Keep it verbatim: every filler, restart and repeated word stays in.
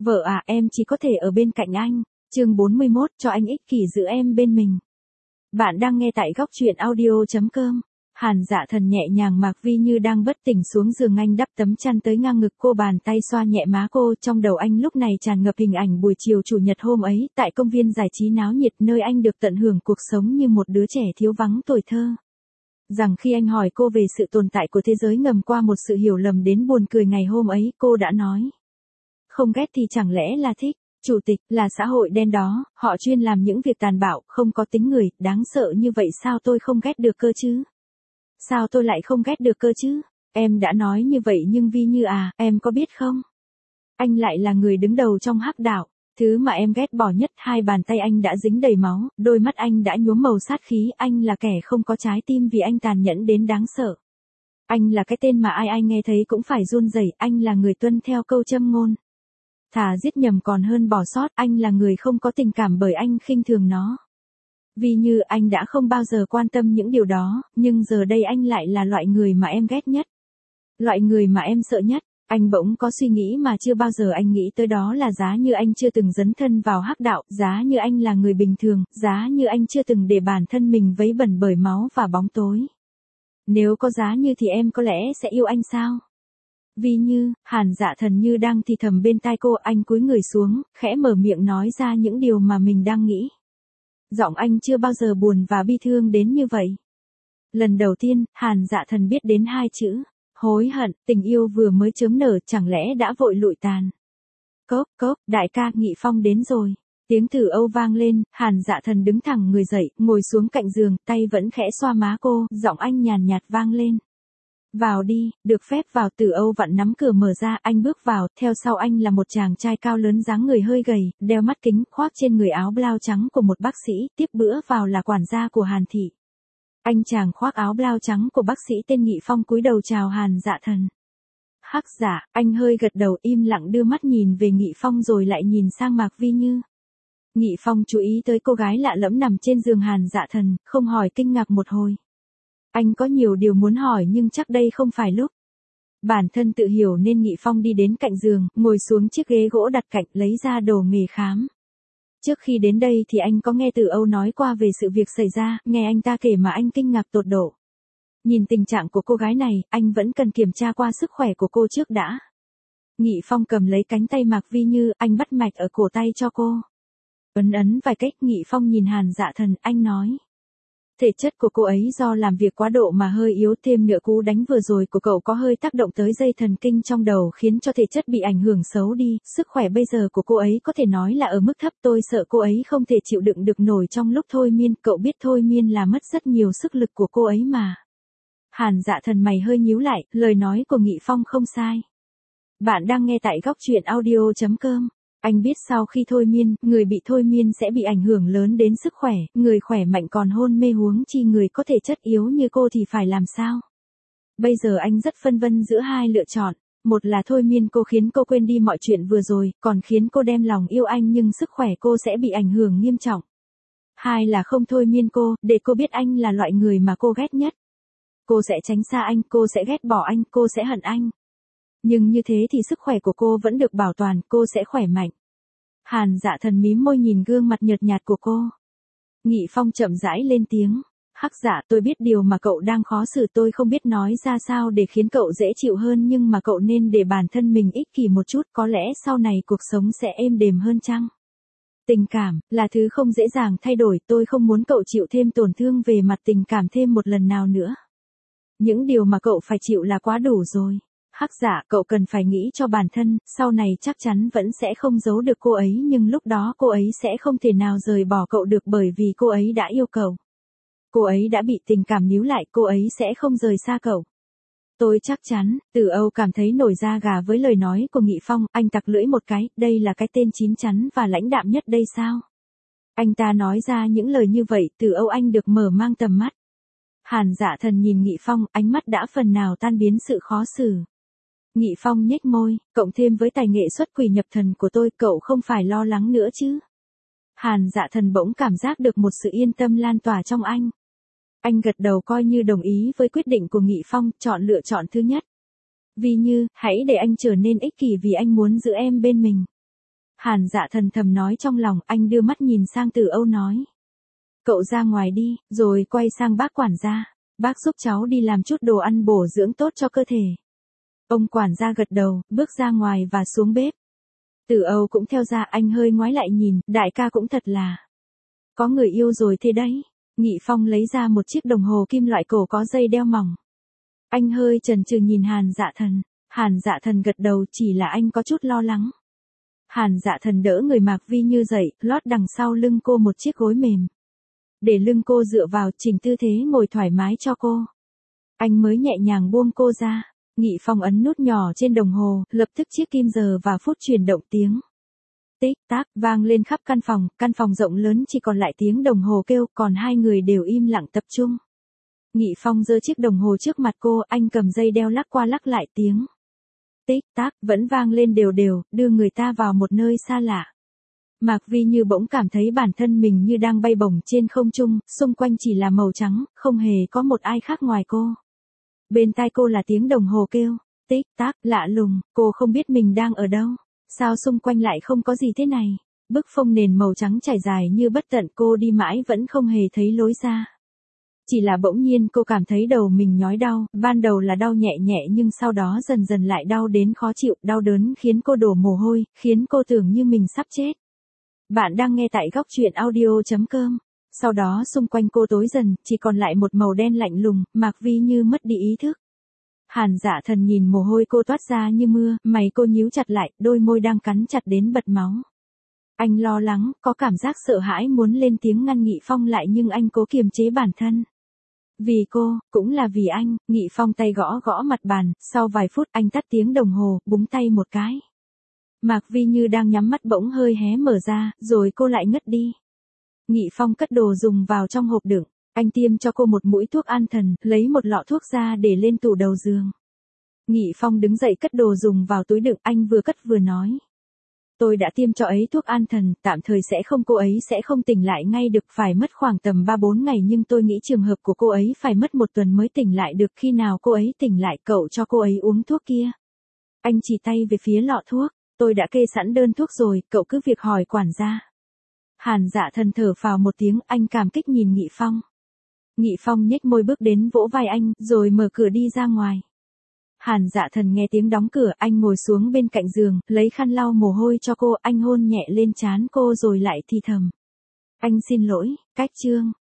Vợ à, em chỉ có thể ở bên cạnh anh. Chương bốn mươi mốt, cho anh ích kỷ giữ em bên mình. Bạn đang nghe tại góc truyện audio chấm com. Hàn Dạ Thần nhẹ nhàng Mạc Vi Như đang bất tỉnh xuống giường, anh đắp tấm chăn tới ngang ngực cô, bàn tay xoa nhẹ má cô. Trong đầu anh lúc này tràn ngập hình ảnh buổi chiều chủ nhật hôm ấy, tại công viên giải trí náo nhiệt, nơi anh được tận hưởng cuộc sống như một đứa trẻ thiếu vắng tuổi thơ. Rằng khi anh hỏi cô về sự tồn tại của thế giới ngầm qua một sự hiểu lầm đến buồn cười ngày hôm ấy, cô đã nói: không ghét thì chẳng lẽ là thích. Chủ tịch, là xã hội đen đó, họ chuyên làm những việc tàn bạo, không có tính người, đáng sợ như vậy sao tôi không ghét được cơ chứ? Sao tôi lại không ghét được cơ chứ? Em đã nói như vậy nhưng Vi Như à, em có biết không? Anh lại là người đứng đầu trong hắc đạo. Thứ mà em ghét bỏ nhất, hai bàn tay anh đã dính đầy máu, đôi mắt anh đã nhuốm màu sát khí, anh là kẻ không có trái tim vì anh tàn nhẫn đến đáng sợ. Anh là cái tên mà ai ai nghe thấy cũng phải run rẩy, anh là người tuân theo câu châm ngôn. Thà giết nhầm còn hơn bỏ sót, anh là người không có tình cảm bởi anh khinh thường nó. Vì như anh đã không bao giờ quan tâm những điều đó, nhưng giờ đây anh lại là loại người mà em ghét nhất. Loại người mà em sợ nhất. Anh bỗng có suy nghĩ mà chưa bao giờ anh nghĩ tới, đó là giá như anh chưa từng dấn thân vào hắc đạo, giá như anh là người bình thường, giá như anh chưa từng để bản thân mình vấy bẩn bởi máu và bóng tối. Nếu có giá như thì em có lẽ sẽ yêu anh sao? Vì Như, Hàn Dạ Thần như đang thì thầm bên tai cô, anh cúi người xuống, khẽ mở miệng nói ra những điều mà mình đang nghĩ. Giọng anh chưa bao giờ buồn và bi thương đến như vậy. Lần đầu tiên, Hàn Dạ Thần biết đến hai chữ hối hận. Tình yêu vừa mới chớm nở chẳng lẽ đã vội lụi tàn. Cốc cốc, đại ca, Nghị Phong đến rồi. Tiếng Tử Âu vang lên, Hàn Dạ Thần đứng thẳng người dậy, ngồi xuống cạnh giường, tay vẫn khẽ xoa má cô, giọng anh nhàn nhạt vang lên. Vào đi, được phép vào. Tử Âu vặn nắm cửa mở ra, anh bước vào, theo sau anh là một chàng trai cao lớn dáng người hơi gầy, đeo mắt kính, khoác trên người áo blau trắng của một bác sĩ, tiếp bữa vào là quản gia của Hàn thị. Anh chàng khoác áo blau trắng của bác sĩ tên Nghị Phong cúi đầu chào Hàn Dạ Thần. Hắc dạ, anh hơi gật đầu, im lặng đưa mắt nhìn về Nghị Phong rồi lại nhìn sang Mạc Vi Như. Nghị Phong chú ý tới cô gái lạ lẫm nằm trên giường Hàn Dạ Thần, không hỏi kinh ngạc một hồi. Anh có nhiều điều muốn hỏi nhưng chắc đây không phải lúc. Bản thân tự hiểu nên Nghị Phong đi đến cạnh giường, ngồi xuống chiếc ghế gỗ đặt cạnh, lấy ra đồ nghề khám. Trước khi đến đây thì anh có nghe Tử Âu nói qua về sự việc xảy ra, nghe anh ta kể mà anh kinh ngạc tột độ. Nhìn tình trạng của cô gái này, anh vẫn cần kiểm tra qua sức khỏe của cô trước đã. Nghị Phong cầm lấy cánh tay Mạc Vi Như, anh bắt mạch ở cổ tay cho cô. Ấn ấn vài cách, Nghị Phong nhìn Hàn Dạ Thần, anh nói. Thể chất của cô ấy do làm việc quá độ mà hơi yếu, thêm nữa cú đánh vừa rồi của cậu có hơi tác động tới dây thần kinh trong đầu khiến cho thể chất bị ảnh hưởng xấu đi, sức khỏe bây giờ của cô ấy có thể nói là ở mức thấp, tôi sợ cô ấy không thể chịu đựng được nổi trong lúc thôi miên, cậu biết thôi miên là mất rất nhiều sức lực của cô ấy mà. Hàn Dạ Thần mày hơi nhíu lại, lời nói của Nghị Phong không sai. Bạn đang nghe tại góc truyện audio chấm com. Anh biết sau khi thôi miên, người bị thôi miên sẽ bị ảnh hưởng lớn đến sức khỏe, người khỏe mạnh còn hôn mê, huống chi người có thể chất yếu như cô thì phải làm sao? Bây giờ anh rất phân vân giữa hai lựa chọn, một là thôi miên cô khiến cô quên đi mọi chuyện vừa rồi, còn khiến cô đem lòng yêu anh nhưng sức khỏe cô sẽ bị ảnh hưởng nghiêm trọng. Hai là không thôi miên cô, để cô biết anh là loại người mà cô ghét nhất. Cô sẽ tránh xa anh, cô sẽ ghét bỏ anh, cô sẽ hận anh. Nhưng như thế thì sức khỏe của cô vẫn được bảo toàn, cô sẽ khỏe mạnh. Hàn Dạ Thần mím môi nhìn gương mặt nhợt nhạt của cô. Nghị Phong chậm rãi lên tiếng. Hắc dạ, tôi biết điều mà cậu đang khó xử, tôi không biết nói ra sao để khiến cậu dễ chịu hơn, nhưng mà cậu nên để bản thân mình ích kỷ một chút, có lẽ sau này cuộc sống sẽ êm đềm hơn chăng? Tình cảm, là thứ không dễ dàng thay đổi, tôi không muốn cậu chịu thêm tổn thương về mặt tình cảm thêm một lần nào nữa. Những điều mà cậu phải chịu là quá đủ rồi. Hắc dạ, cậu cần phải nghĩ cho bản thân, sau này chắc chắn vẫn sẽ không giấu được cô ấy, nhưng lúc đó cô ấy sẽ không thể nào rời bỏ cậu được bởi vì cô ấy đã yêu cậu. Cô ấy đã bị tình cảm níu lại, cô ấy sẽ không rời xa cậu. Tôi chắc chắn. Tử Âu cảm thấy nổi da gà với lời nói của Nghị Phong, anh tặc lưỡi một cái, đây là cái tên chín chắn và lãnh đạm nhất đây sao? Anh ta nói ra những lời như vậy, Tử Âu anh được mở mang tầm mắt. Hàn Dạ Thần nhìn Nghị Phong, ánh mắt đã phần nào tan biến sự khó xử. Nghị Phong nhếch môi, cộng thêm với tài nghệ xuất quỷ nhập thần của tôi, cậu không phải lo lắng nữa chứ? Hàn Dạ Thần bỗng cảm giác được một sự yên tâm lan tỏa trong anh. Anh gật đầu coi như đồng ý với quyết định của Nghị Phong, chọn lựa chọn thứ nhất. Vì Như, hãy để anh trở nên ích kỷ vì anh muốn giữ em bên mình. Hàn Dạ Thần thầm nói trong lòng, anh đưa mắt nhìn sang Từ Âu nói. Cậu ra ngoài đi, rồi quay sang bác quản gia. Bác giúp cháu đi làm chút đồ ăn bổ dưỡng tốt cho cơ thể. Ông quản gia gật đầu, bước ra ngoài và xuống bếp. Từ Âu cũng theo ra, anh hơi ngoái lại nhìn, đại ca cũng thật là. Có người yêu rồi thế đấy. Nghị Phong lấy ra một chiếc đồng hồ kim loại cổ có dây đeo mỏng. Anh hơi chần chừ nhìn Hàn Dạ Thần. Hàn Dạ Thần gật đầu, chỉ là anh có chút lo lắng. Hàn Dạ Thần đỡ người Mạc Vi Như dậy, lót đằng sau lưng cô một chiếc gối mềm. Để lưng cô dựa vào, chỉnh tư thế ngồi thoải mái cho cô. Anh mới nhẹ nhàng buông cô ra. Nghị Phong ấn nút nhỏ trên đồng hồ, lập tức chiếc kim giờ và phút chuyển động tiếng. Tích tắc vang lên khắp căn phòng, căn phòng rộng lớn chỉ còn lại tiếng đồng hồ kêu, còn hai người đều im lặng tập trung. Nghị Phong giơ chiếc đồng hồ trước mặt cô, anh cầm dây đeo lắc qua lắc lại tiếng. Tích tắc vẫn vang lên đều đều, đưa người ta vào một nơi xa lạ. Mạc Vi Như bỗng cảm thấy bản thân mình như đang bay bổng trên không trung, xung quanh chỉ là màu trắng, không hề có một ai khác ngoài cô. Bên tai cô là tiếng đồng hồ kêu, tích tắc, lạ lùng, cô không biết mình đang ở đâu. Sao xung quanh lại không có gì thế này? Bức phông nền màu trắng trải dài như bất tận, cô đi mãi vẫn không hề thấy lối ra. Chỉ là bỗng nhiên cô cảm thấy đầu mình nhói đau, ban đầu là đau nhẹ nhẹ nhưng sau đó dần dần lại đau đến khó chịu, đau đớn khiến cô đổ mồ hôi, khiến cô tưởng như mình sắp chết. Bạn đang nghe tại góc truyện audio chấm com. Sau đó xung quanh cô tối dần, chỉ còn lại một màu đen lạnh lùng, Mạc Vi Như mất đi ý thức. Hàn Dạ Thần nhìn mồ hôi cô toát ra như mưa, mày cô nhíu chặt lại, đôi môi đang cắn chặt đến bật máu. Anh lo lắng, có cảm giác sợ hãi muốn lên tiếng ngăn Nghị Phong lại nhưng anh cố kiềm chế bản thân. Vì cô, cũng là vì anh, Nghị Phong tay gõ gõ mặt bàn, sau vài phút anh tắt tiếng đồng hồ, búng tay một cái. Mạc Vi Như đang nhắm mắt bỗng hơi hé mở ra, rồi cô lại ngất đi. Nghị Phong cất đồ dùng vào trong hộp đựng, anh tiêm cho cô một mũi thuốc an thần, lấy một lọ thuốc ra để lên tủ đầu giường. Nghị Phong đứng dậy cất đồ dùng vào túi đựng, anh vừa cất vừa nói. Tôi đã tiêm cho ấy thuốc an thần, tạm thời sẽ không, cô ấy sẽ không tỉnh lại ngay được, phải mất khoảng tầm ba bốn ngày nhưng tôi nghĩ trường hợp của cô ấy phải mất một tuần mới tỉnh lại được, khi nào cô ấy tỉnh lại cậu cho cô ấy uống thuốc kia. Anh chỉ tay về phía lọ thuốc, tôi đã kê sẵn đơn thuốc rồi, cậu cứ việc hỏi quản gia. Hàn Dạ Thần thở phào một tiếng, anh cảm kích nhìn Nghị Phong. Nghị Phong nhếch môi bước đến vỗ vai anh, rồi mở cửa đi ra ngoài. Hàn Dạ Thần nghe tiếng đóng cửa, anh ngồi xuống bên cạnh giường, lấy khăn lau mồ hôi cho cô, anh hôn nhẹ lên trán cô rồi lại thì thầm. Anh xin lỗi, cách chương.